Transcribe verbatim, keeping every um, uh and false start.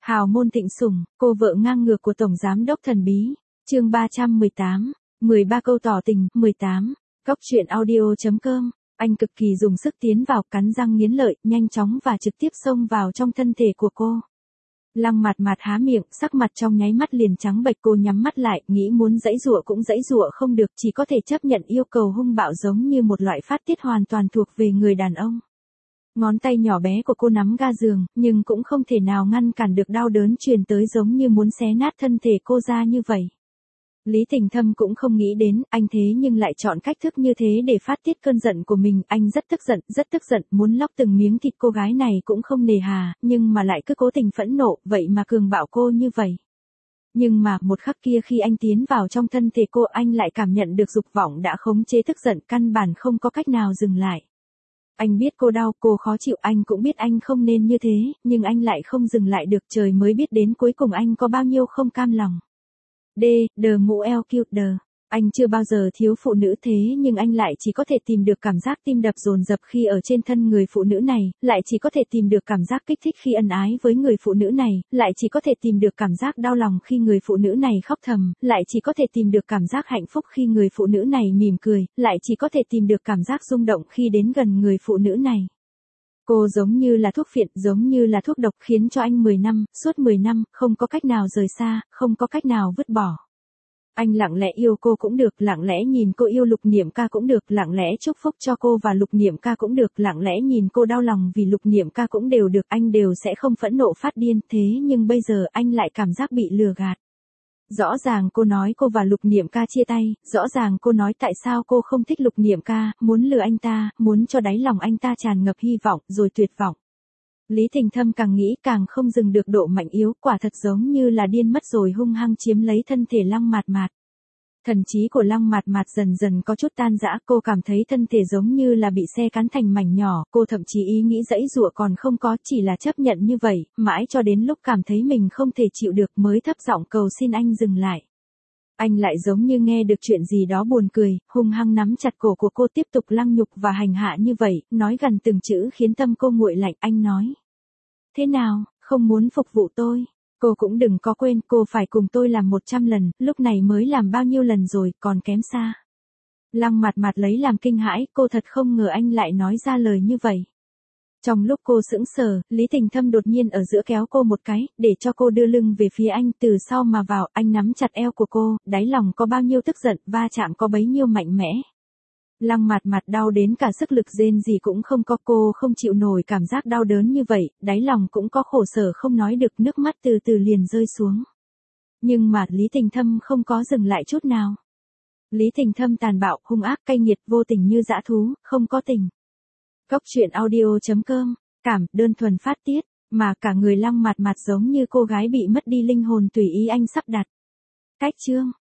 Hào môn thịnh sủng, cô vợ ngang ngược của Tổng Giám đốc thần bí. Chương ba trăm mười tám, mười ba câu tỏ tình. mười tám. Góc truyện audio.com. Anh cực kỳ dùng sức tiến vào, cắn răng nghiến lợi, nhanh chóng và trực tiếp xông vào trong thân thể của cô. Lăng Mạt Mạt há miệng, sắc mặt trong nháy mắt liền trắng bệch, cô nhắm mắt lại, nghĩ muốn giãy giụa cũng giãy giụa không được, chỉ có thể chấp nhận yêu cầu hung bạo giống như một loại phát tiết hoàn toàn thuộc về người đàn ông. Ngón tay nhỏ bé của cô nắm ga giường, nhưng cũng không thể nào ngăn cản được đau đớn truyền tới, giống như muốn xé nát thân thể cô ra như vậy. Lý Tình Thâm cũng không nghĩ đến, anh thế nhưng lại chọn cách thức như thế để phát tiết cơn giận của mình. Anh rất tức giận, rất tức giận, muốn lóc từng miếng thịt cô gái này cũng không nề hà, nhưng mà lại cứ cố tình phẫn nộ, vậy mà cường bạo cô như vậy. Nhưng mà, một khắc kia khi anh tiến vào trong thân thể cô, anh lại cảm nhận được dục vọng đã khống chế tức giận, căn bản không có cách nào dừng lại. Anh biết cô đau, cô khó chịu, anh cũng biết anh không nên như thế, nhưng anh lại không dừng lại được, trời mới biết đến cuối cùng anh có bao nhiêu không cam lòng. D, đờ mũ eo cute đờ. Anh chưa bao giờ thiếu phụ nữ thế nhưng anh lại chỉ có thể tìm được cảm giác tim đập dồn dập khi ở trên thân người phụ nữ này, lại chỉ có thể tìm được cảm giác kích thích khi ân ái với người phụ nữ này, lại chỉ có thể tìm được cảm giác đau lòng khi người phụ nữ này khóc thầm, lại chỉ có thể tìm được cảm giác hạnh phúc khi người phụ nữ này mỉm cười, lại chỉ có thể tìm được cảm giác rung động khi đến gần người phụ nữ này. Cô giống như là thuốc phiện, giống như là thuốc độc, khiến cho anh mười năm, suốt mười năm, không có cách nào rời xa, không có cách nào vứt bỏ. Anh lặng lẽ yêu cô cũng được, lặng lẽ nhìn cô yêu Lục Niệm Ca cũng được, lặng lẽ chúc phúc cho cô và Lục Niệm Ca cũng được, lặng lẽ nhìn cô đau lòng vì Lục Niệm Ca cũng đều được, anh đều sẽ không phẫn nộ phát điên, thế nhưng bây giờ anh lại cảm giác bị lừa gạt. Rõ ràng cô nói cô và Lục Niệm Ca chia tay, rõ ràng cô nói tại sao cô không thích Lục Niệm Ca, muốn lừa anh ta, muốn cho đáy lòng anh ta tràn ngập hy vọng, rồi tuyệt vọng. Lý Tình Thâm càng nghĩ càng không dừng được độ mạnh yếu, quả thật giống như là điên mất rồi, hung hăng chiếm lấy thân thể Lăng Mạt Mạt. Thần trí của Lăng Mạt Mạt dần dần có chút tan rã, cô cảm thấy thân thể giống như là bị xe cắn thành mảnh nhỏ, cô thậm chí ý nghĩ giãy giụa còn không có, chỉ là chấp nhận như vậy, mãi cho đến lúc cảm thấy mình không thể chịu được mới thấp giọng cầu xin anh dừng lại. Anh lại giống như nghe được chuyện gì đó buồn cười, hung hăng nắm chặt cổ của cô, tiếp tục lăng nhục và hành hạ như vậy, nói gần từng chữ khiến tâm cô nguội lạnh. Anh nói: thế nào, không muốn phục vụ tôi? Cô cũng đừng có quên, cô phải cùng tôi làm một trăm lần, lúc này mới làm bao nhiêu lần rồi, còn kém xa. Lăng Mạt Mạt lấy làm kinh hãi, cô thật không ngờ anh lại nói ra lời như vậy. Trong lúc cô sững sờ, Lý Tình Thâm đột nhiên ở giữa kéo cô một cái, để cho cô đưa lưng về phía anh, từ sau mà vào, anh nắm chặt eo của cô, đáy lòng có bao nhiêu tức giận, va chạm có bấy nhiêu mạnh mẽ. Lăng Mạt Mạt đau đến cả sức lực rên gì cũng không có, cô không chịu nổi cảm giác đau đớn như vậy, đáy lòng cũng có khổ sở không nói được, nước mắt từ từ liền rơi xuống. Nhưng mà Lý Tình Thâm không có dừng lại chút nào. Lý Tình Thâm tàn bạo, hung ác, cay nghiệt, vô tình như dã thú, không có tình. Góc truyện audio.com. Cảm, đơn thuần phát tiết, mà cả người Lăng Mạt Mạt giống như cô gái bị mất đi linh hồn tùy ý anh sắp đặt. Cách chương